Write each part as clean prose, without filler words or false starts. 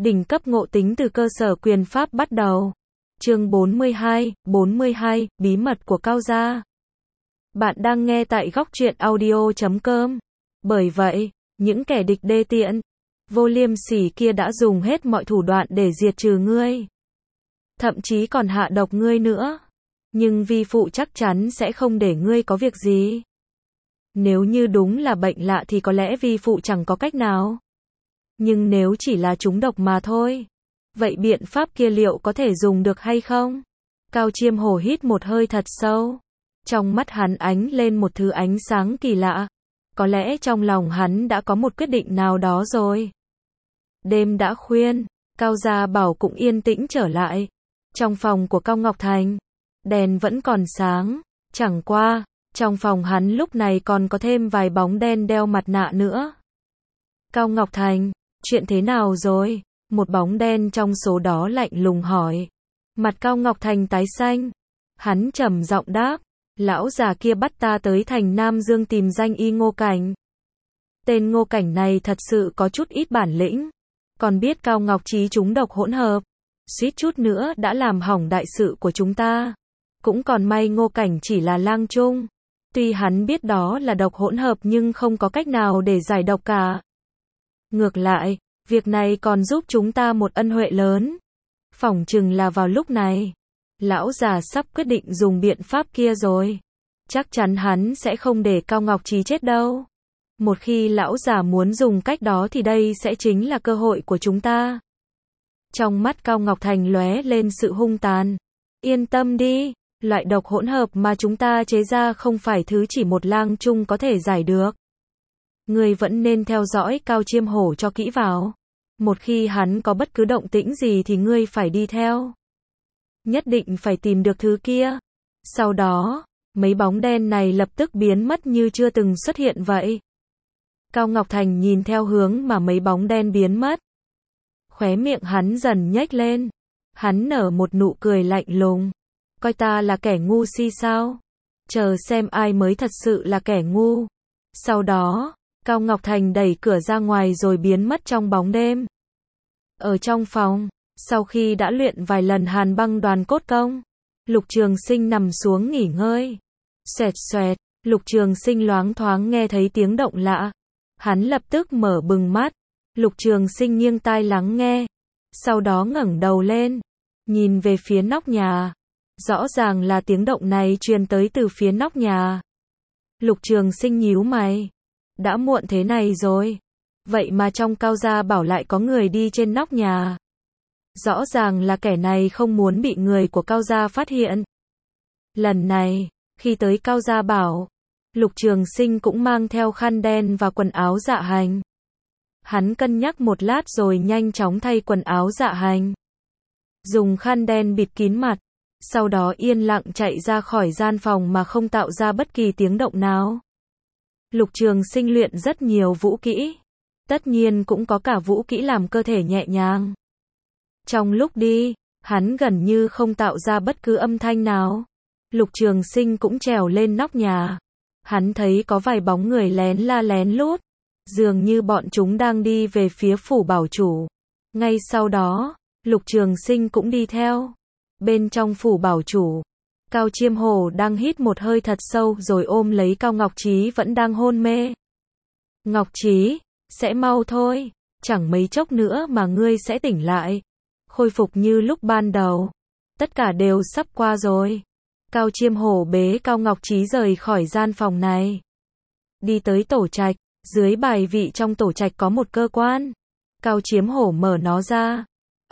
Đỉnh cấp ngộ tính từ cơ sở quyền pháp bắt đầu. Chương 42, bí mật của Cao gia. Bạn đang nghe tại góc truyện audio.com. Bởi vậy, những kẻ địch đê tiện, vô liêm sỉ kia đã dùng hết mọi thủ đoạn để diệt trừ ngươi. Thậm chí còn hạ độc ngươi nữa. Nhưng vi phụ chắc chắn sẽ không để ngươi có việc gì. Nếu như đúng là bệnh lạ thì có lẽ vi phụ chẳng có cách nào. Nhưng nếu chỉ là trúng độc mà thôi, vậy biện pháp kia liệu có thể dùng được hay không? Cao Chiêm Hổ hít một hơi thật sâu. Trong mắt hắn ánh lên một thứ ánh sáng kỳ lạ. Có lẽ trong lòng hắn đã có một quyết định nào đó rồi. Đêm đã khuyên, Cao Gia Bảo cũng yên tĩnh trở lại. Trong phòng của Cao Ngọc Thành, đèn vẫn còn sáng. Chẳng qua, trong phòng hắn lúc này còn có thêm vài bóng đen đeo mặt nạ nữa. Cao Ngọc Thành, chuyện thế nào rồi? Một bóng đen trong số đó lạnh lùng hỏi. Mặt Cao Ngọc Thành tái xanh. Hắn trầm giọng đáp, lão già kia bắt ta tới thành Nam Dương tìm danh y Ngô Cảnh. Tên Ngô Cảnh này thật sự có chút ít bản lĩnh. Còn biết Cao Ngọc Trí trúng độc hỗn hợp, suýt chút nữa đã làm hỏng đại sự của chúng ta. Cũng còn may Ngô Cảnh chỉ là lang trung. Tuy hắn biết đó là độc hỗn hợp nhưng không có cách nào để giải độc cả. Ngược lại, việc này còn giúp chúng ta một ân huệ lớn. Phỏng chừng là vào lúc này, lão già sắp quyết định dùng biện pháp kia rồi. Chắc chắn hắn sẽ không để Cao Ngọc Trí chết đâu. Một khi lão già muốn dùng cách đó thì đây sẽ chính là cơ hội của chúng ta. Trong mắt Cao Ngọc Thành lóe lên sự hung tàn. Yên tâm đi, loại độc hỗn hợp mà chúng ta chế ra không phải thứ chỉ một lang trung có thể giải được. Ngươi vẫn nên theo dõi Cao Chiêm Hổ cho kỹ vào. Một khi hắn có bất cứ động tĩnh gì thì ngươi phải đi theo. Nhất định phải tìm được thứ kia. Sau đó, mấy bóng đen này lập tức biến mất như chưa từng xuất hiện vậy. Cao Ngọc Thành nhìn theo hướng mà mấy bóng đen biến mất. Khóe miệng hắn dần nhếch lên. Hắn nở một nụ cười lạnh lùng. Coi ta là kẻ ngu si sao? Chờ xem ai mới thật sự là kẻ ngu. Sau đó, Cao Ngọc Thành đẩy cửa ra ngoài rồi biến mất trong bóng đêm. Ở trong phòng, sau khi đã luyện vài lần hàn băng đoàn cốt công, Lục Trường Sinh nằm xuống nghỉ ngơi. Xoẹt xoẹt, Lục Trường Sinh loáng thoáng nghe thấy tiếng động lạ. Hắn lập tức mở bừng mắt. Lục Trường Sinh nghiêng tai lắng nghe. Sau đó ngẩng đầu lên, nhìn về phía nóc nhà. Rõ ràng là tiếng động này truyền tới từ phía nóc nhà. Lục Trường Sinh nhíu mày. Đã muộn thế này rồi. Vậy mà trong Cao Gia Bảo lại có người đi trên nóc nhà. Rõ ràng là kẻ này không muốn bị người của Cao Gia phát hiện. Lần này, khi tới Cao Gia Bảo, Lục Trường Sinh cũng mang theo khăn đen và quần áo dạ hành. Hắn cân nhắc một lát rồi nhanh chóng thay quần áo dạ hành. Dùng khăn đen bịt kín mặt. Sau đó yên lặng chạy ra khỏi gian phòng mà không tạo ra bất kỳ tiếng động nào. Lục Trường Sinh luyện rất nhiều vũ kỹ. Tất nhiên cũng có cả vũ kỹ làm cơ thể nhẹ nhàng. Trong lúc đi, hắn gần như không tạo ra bất cứ âm thanh nào. Lục Trường Sinh cũng trèo lên nóc nhà. Hắn thấy có vài bóng người lén la lén lút. Dường như bọn chúng đang đi về phía phủ bảo chủ. Ngay sau đó, Lục Trường Sinh cũng đi theo. Bên trong phủ bảo chủ, Cao Chiêm Hổ đang hít một hơi thật sâu rồi ôm lấy Cao Ngọc Trí vẫn đang hôn mê. Ngọc Trí, sẽ mau thôi, chẳng mấy chốc nữa mà ngươi sẽ tỉnh lại. Khôi phục như lúc ban đầu. Tất cả đều sắp qua rồi. Cao Chiêm Hổ bế Cao Ngọc Trí rời khỏi gian phòng này. Đi tới tổ trạch, dưới bài vị trong tổ trạch có một cơ quan. Cao Chiêm Hổ mở nó ra.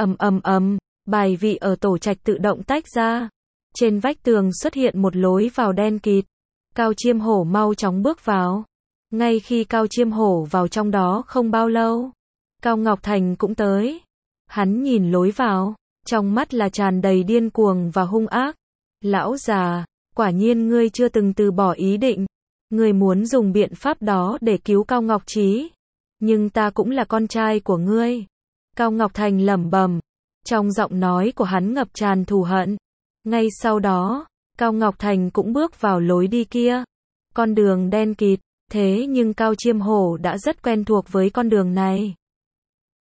Bài vị ở tổ trạch tự động tách ra. Trên vách tường xuất hiện một lối vào đen kịt. Cao Chiêm Hổ mau chóng bước vào. Ngay khi Cao Chiêm Hổ vào trong đó không bao lâu, Cao Ngọc Thành cũng tới. Hắn nhìn lối vào, trong mắt là tràn đầy điên cuồng và hung ác. Lão già, quả nhiên ngươi chưa từng từ bỏ ý định. Ngươi muốn dùng biện pháp đó để cứu Cao Ngọc Trí. Nhưng ta cũng là con trai của ngươi. Cao Ngọc Thành lẩm bẩm. Trong giọng nói của hắn ngập tràn thù hận. Ngay sau đó, Cao Ngọc Thành cũng bước vào lối đi kia. Con đường đen kịt, thế nhưng Cao Chiêm Hổ đã rất quen thuộc với con đường này.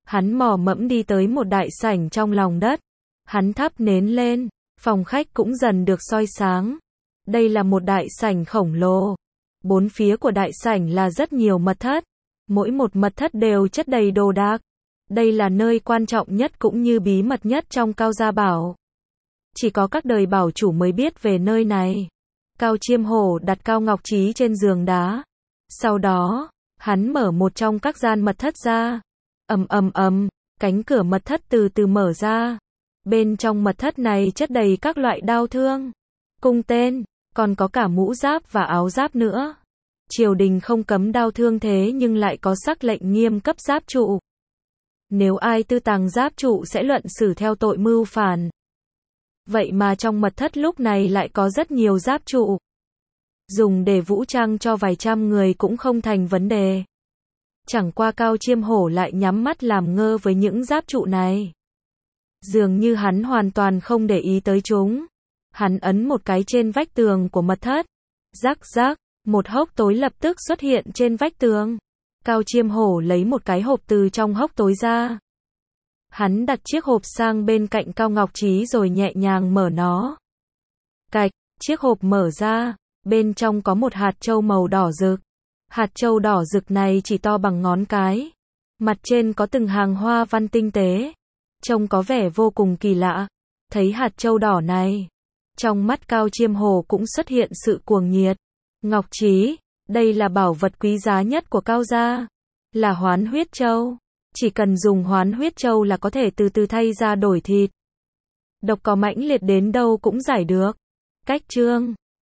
Hắn mò mẫm đi tới một đại sảnh trong lòng đất. Hắn thắp nến lên, phòng khách cũng dần được soi sáng. Đây là một đại sảnh khổng lồ. Bốn phía của đại sảnh là rất nhiều mật thất. Mỗi một mật thất đều chất đầy đồ đạc. Đây là nơi quan trọng nhất cũng như bí mật nhất trong Cao Gia Bảo. Chỉ có các đời bảo chủ mới biết về nơi này. Cao Chiêm Hổ đặt Cao Ngọc Trí trên giường đá. Sau đó, hắn mở một trong các gian mật thất ra. Cánh cửa mật thất từ từ mở ra. Bên trong mật thất này chất đầy các loại đao thương, cung tên, còn có cả mũ giáp và áo giáp nữa. Triều đình không cấm đao thương thế nhưng lại có sắc lệnh nghiêm cấp giáp trụ. Nếu ai tư tàng giáp trụ sẽ luận xử theo tội mưu phản. Vậy mà trong mật thất lúc này lại có rất nhiều giáp trụ. Dùng để vũ trang cho vài trăm người cũng không thành vấn đề. Chẳng qua Cao Chiêm Hổ lại nhắm mắt làm ngơ với những giáp trụ này. Dường như hắn hoàn toàn không để ý tới chúng. Hắn ấn một cái trên vách tường của mật thất. Rắc rắc, một hốc tối lập tức xuất hiện trên vách tường. Cao Chiêm Hổ lấy một cái hộp từ trong hốc tối ra. Hắn đặt chiếc hộp sang bên cạnh Cao Ngọc Trí rồi nhẹ nhàng mở nó. Cạch, chiếc hộp mở ra, bên trong có một hạt châu màu đỏ rực. Hạt châu đỏ rực này chỉ to bằng ngón cái. Mặt trên có từng hàng hoa văn tinh tế. Trông có vẻ vô cùng kỳ lạ. Thấy hạt châu đỏ này, trong mắt Cao Chiêm Hổ cũng xuất hiện sự cuồng nhiệt. Ngọc Trí, đây là bảo vật quý giá nhất của Cao gia. Là Hoán Huyết Châu. Chỉ cần dùng Hoán Huyết Châu là có thể từ từ thay ra đổi thịt. Độc có mãnh liệt đến đâu cũng giải được. Cách chương